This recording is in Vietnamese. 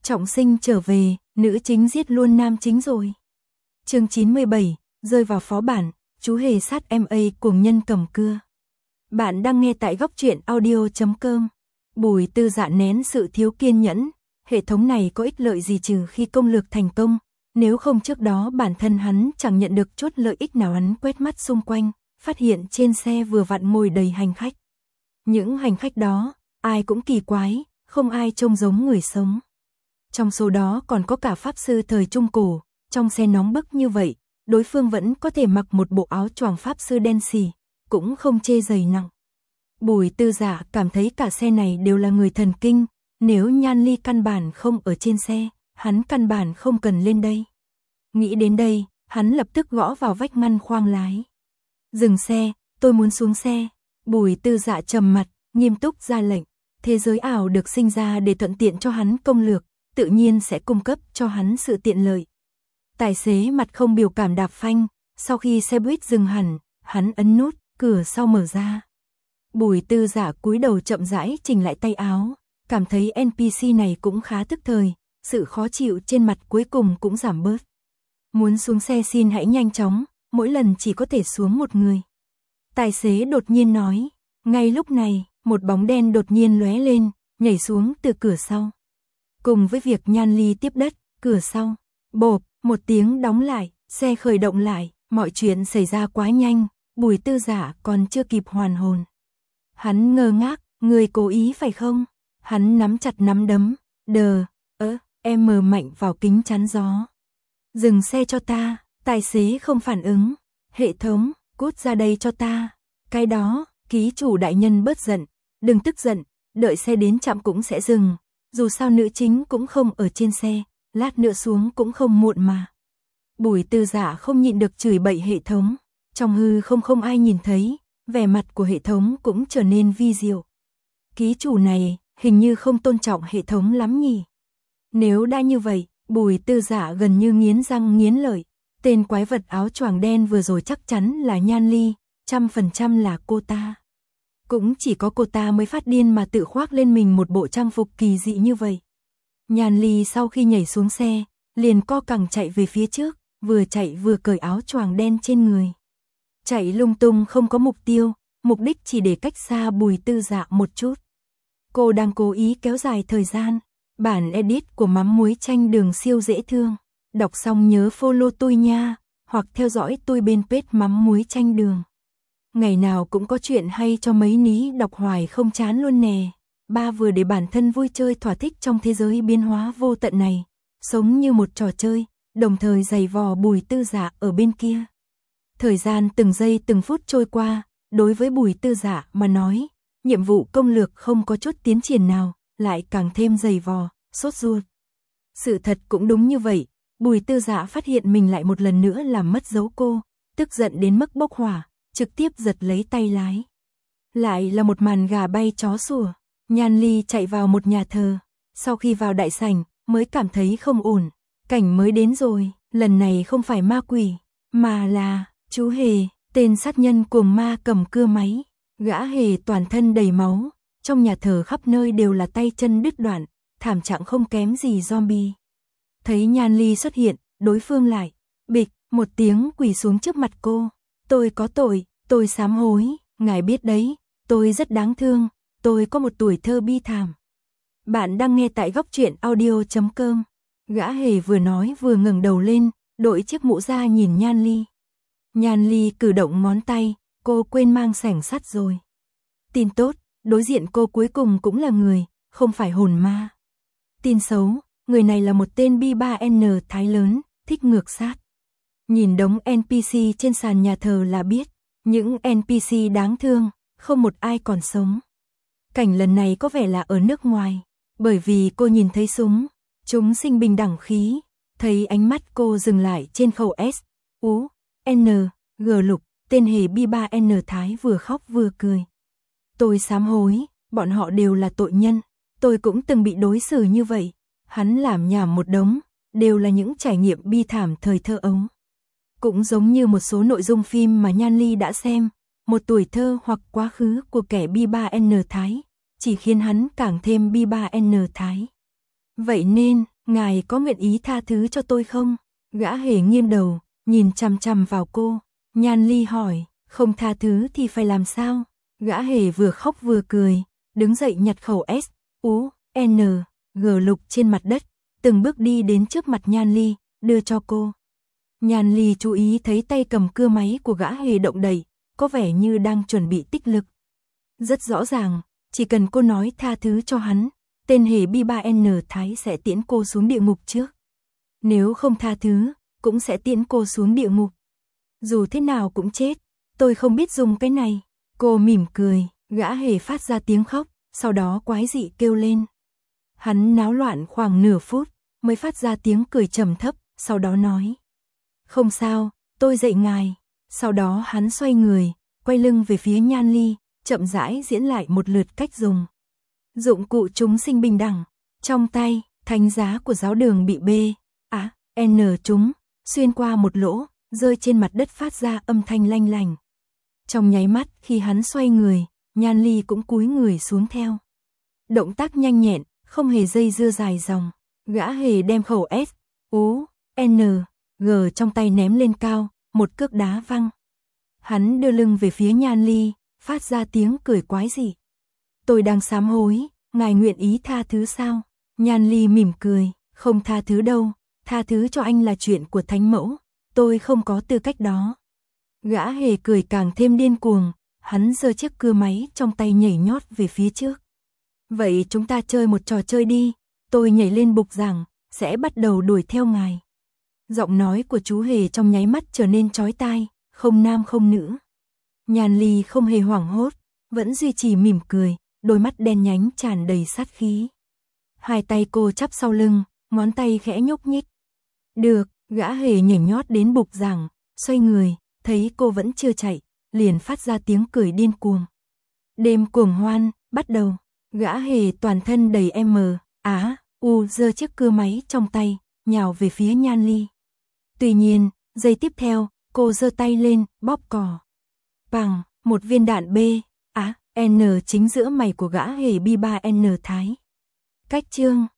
Trọng sinh trở về, nữ chính giết luôn nam chính rồi. Chương 97, rơi vào phó bản, chú hề sát MA cuồng nhân cầm cưa. Bạn đang nghe tại góc truyện audio.com. Bùi Tư Dạ nén sự thiếu kiên nhẫn, hệ thống này có ích lợi gì trừ khi công lược thành công, nếu không trước đó bản thân hắn chẳng nhận được chút lợi ích nào. Hắn quét mắt xung quanh, phát hiện trên xe vừa vặn ngồi đầy hành khách. Những hành khách đó, ai cũng kỳ quái, không ai trông giống người sống. Trong số đó còn có cả pháp sư thời trung cổ, trong xe nóng bức như vậy, đối phương vẫn có thể mặc một bộ áo choàng pháp sư đen xì, cũng không chê dày nặng. Bùi Tư Dạ cảm thấy cả xe này đều là người thần kinh, nếu Nhan Ly căn bản không ở trên xe, hắn căn bản không cần lên đây. Nghĩ đến đây, hắn lập tức gõ vào vách ngăn khoang lái. Dừng xe, tôi muốn xuống xe. Bùi Tư Dạ trầm mặt, nghiêm túc ra lệnh. Thế giới ảo được sinh ra để thuận tiện cho hắn công lược, tự nhiên sẽ cung cấp cho hắn sự tiện lợi. Tài xế mặt không biểu cảm đạp phanh, sau khi xe buýt dừng hẳn, hắn ấn nút, cửa sau mở ra. Bùi Tư Dạ cúi đầu chậm rãi chỉnh lại tay áo, cảm thấy NPC này cũng khá tức thời, sự khó chịu trên mặt cuối cùng cũng giảm bớt. Muốn xuống xe xin hãy nhanh chóng, mỗi lần chỉ có thể xuống một người. Tài xế đột nhiên nói, ngay lúc này, một bóng đen đột nhiên lóe lên, nhảy xuống từ cửa sau. Cùng với việc Nhan Ly tiếp đất, cửa sau, bộp, một tiếng đóng lại, xe khởi động lại, mọi chuyện xảy ra quá nhanh, Bùi Tư Dạ còn chưa kịp hoàn hồn. Hắn ngơ ngác, người cố ý phải không? Hắn nắm chặt nắm đấm, em mờ mạnh vào kính chắn gió. Dừng xe cho ta, tài xế không phản ứng. Hệ thống, cút ra đây cho ta. Cái đó, ký chủ đại nhân bớt giận, đừng tức giận, đợi xe đến trạm cũng sẽ dừng. Dù sao nữ chính cũng không ở trên xe, lát nữa xuống cũng không muộn mà. Bùi Tư Dạ không nhịn được chửi bậy hệ thống. Trong hư không ai nhìn thấy, vẻ mặt của hệ thống cũng trở nên vi diệu. Ký chủ này, hình như không tôn trọng hệ thống lắm nhỉ. Nếu đã như vậy, Bùi Tư Dạ gần như nghiến răng nghiến lợi. Tên quái vật áo choàng đen vừa rồi chắc chắn là Nhan Ly, 100% là cô ta. Cũng chỉ có cô ta mới phát điên mà tự khoác lên mình một bộ trang phục kỳ dị như vậy. Nhan Ly sau khi nhảy xuống xe, liền co cẳng chạy về phía trước, vừa chạy vừa cởi áo choàng đen trên người. Chạy lung tung không có mục tiêu, mục đích chỉ để cách xa Bùi Tư Dạ một chút. Cô đang cố ý kéo dài thời gian. Bản edit của mắm muối chanh đường siêu dễ thương. Đọc xong nhớ follow tôi nha, hoặc theo dõi tôi bên page mắm muối chanh đường. Ngày nào cũng có chuyện hay cho mấy ní đọc hoài không chán luôn nè. Ba vừa để bản thân vui chơi thỏa thích trong thế giới biến hóa vô tận này, sống như một trò chơi, đồng thời giày vò Bùi Tư Dạ ở bên kia. Thời gian từng giây từng phút trôi qua, đối với Bùi Tư Dạ mà nói, nhiệm vụ công lược không có chút tiến triển nào, lại càng thêm giày vò, sốt ruột. Sự thật cũng đúng như vậy, Bùi Tư Dạ phát hiện mình lại một lần nữa làm mất dấu cô, tức giận đến mức bốc hỏa, trực tiếp giật lấy tay lái. Lại là một màn gà bay chó sủa. Nhan Ly chạy vào một nhà thờ, sau khi vào đại sảnh mới cảm thấy không ổn. Cảnh mới đến rồi, lần này không phải ma quỷ, mà là chú hề, tên sát nhân cuồng ma cầm cưa máy. Gã hề toàn thân đầy máu, trong nhà thờ khắp nơi đều là tay chân đứt đoạn, thảm trạng không kém gì zombie. Thấy Nhan Ly xuất hiện, đối phương lại, bịch, một tiếng quỳ xuống trước mặt cô. Tôi có tội, tôi sám hối, ngài biết đấy, tôi rất đáng thương, tôi có một tuổi thơ bi thảm. Bạn đang nghe tại góc truyện audio.com. Gã hề vừa nói vừa ngẩng đầu lên, đội chiếc mũ ra nhìn Nhan Ly. Nhan Ly cử động ngón tay, cô quên mang sẻng sắt rồi. Tin tốt, đối diện cô cuối cùng cũng là người, không phải hồn ma. Tin xấu, người này là một tên B3N thái lớn, thích ngược sát. Nhìn đống NPC trên sàn nhà thờ là biết, những NPC đáng thương, không một ai còn sống. Cảnh lần này có vẻ là ở nước ngoài, bởi vì cô nhìn thấy súng, chúng sinh bình đẳng khí, thấy ánh mắt cô dừng lại trên khẩu S, U, N, G lục, tên hề B3N thái vừa khóc vừa cười. Tôi sám hối, bọn họ đều là tội nhân, tôi cũng từng bị đối xử như vậy. Hắn làm nhảm một đống, đều là những trải nghiệm bi thảm thời thơ ấu. Cũng giống như một số nội dung phim mà Nhan Ly đã xem, một tuổi thơ hoặc quá khứ của kẻ B3N thái, chỉ khiến hắn càng thêm B3N thái. Vậy nên, ngài có nguyện ý tha thứ cho tôi không? Gã hề nghiêng đầu, nhìn chằm chằm vào cô. Nhan Ly hỏi, không tha thứ thì phải làm sao? Gã hề vừa khóc vừa cười, đứng dậy nhặt khẩu S, U, N, G lục trên mặt đất, từng bước đi đến trước mặt Nhan Ly, đưa cho cô. Nhan Ly chú ý thấy tay cầm cưa máy của gã hề động đậy, có vẻ như đang chuẩn bị tích lực. Rất rõ ràng, chỉ cần cô nói tha thứ cho hắn, tên hề B3N Thái sẽ tiễn cô xuống địa ngục trước. Nếu không tha thứ, cũng sẽ tiễn cô xuống địa ngục. Dù thế nào cũng chết, tôi không biết dùng cái này. Cô mỉm cười, gã hề phát ra tiếng khóc, sau đó quái dị kêu lên. Hắn náo loạn khoảng nửa phút, mới phát ra tiếng cười trầm thấp, sau đó nói. Không sao, tôi dạy ngài. Sau đó hắn xoay người, quay lưng về phía Nhan Ly, chậm rãi diễn lại một lượt cách dùng. Dụng cụ chúng sinh bình đẳng. Trong tay, thánh giá của giáo đường bị B, A, N trúng, xuyên qua một lỗ, rơi trên mặt đất phát ra âm thanh lanh lành. Trong nháy mắt khi hắn xoay người, Nhan Ly cũng cúi người xuống theo. Động tác nhanh nhẹn, không hề dây dưa dài dòng. Gã hề đem khẩu S, U, N, G trong tay ném lên cao, một cước đá văng. Hắn đưa lưng về phía Nhan Ly, phát ra tiếng cười quái dị. Tôi đang sám hối, ngài nguyện ý tha thứ sao? Nhan Ly mỉm cười, không tha thứ đâu, tha thứ cho anh là chuyện của thánh mẫu, tôi không có tư cách đó. Gã hề cười càng thêm điên cuồng, hắn giơ chiếc cưa máy trong tay nhảy nhót về phía trước. Vậy chúng ta chơi một trò chơi đi, tôi nhảy lên bục giảng, sẽ bắt đầu đuổi theo ngài. Giọng nói của chú hề trong nháy mắt trở nên chói tai, không nam không nữ. Nhan Ly không hề hoảng hốt, vẫn duy trì mỉm cười, đôi mắt đen nhánh tràn đầy sát khí. Hai tay cô chắp sau lưng, ngón tay khẽ nhúc nhích. Được, gã hề nhảy nhót đến bục giảng, xoay người, thấy cô vẫn chưa chạy, liền phát ra tiếng cười điên cuồng. Đêm cuồng hoan, bắt đầu. Gã hề toàn thân đầy M, Á, U giơ chiếc cưa máy trong tay, nhào về phía Nhan Ly. Tuy nhiên, giây tiếp theo, cô giơ tay lên, bóp cò. Bằng, một viên đạn B, Á, N chính giữa mày của gã hề B3N Thái. Cách chương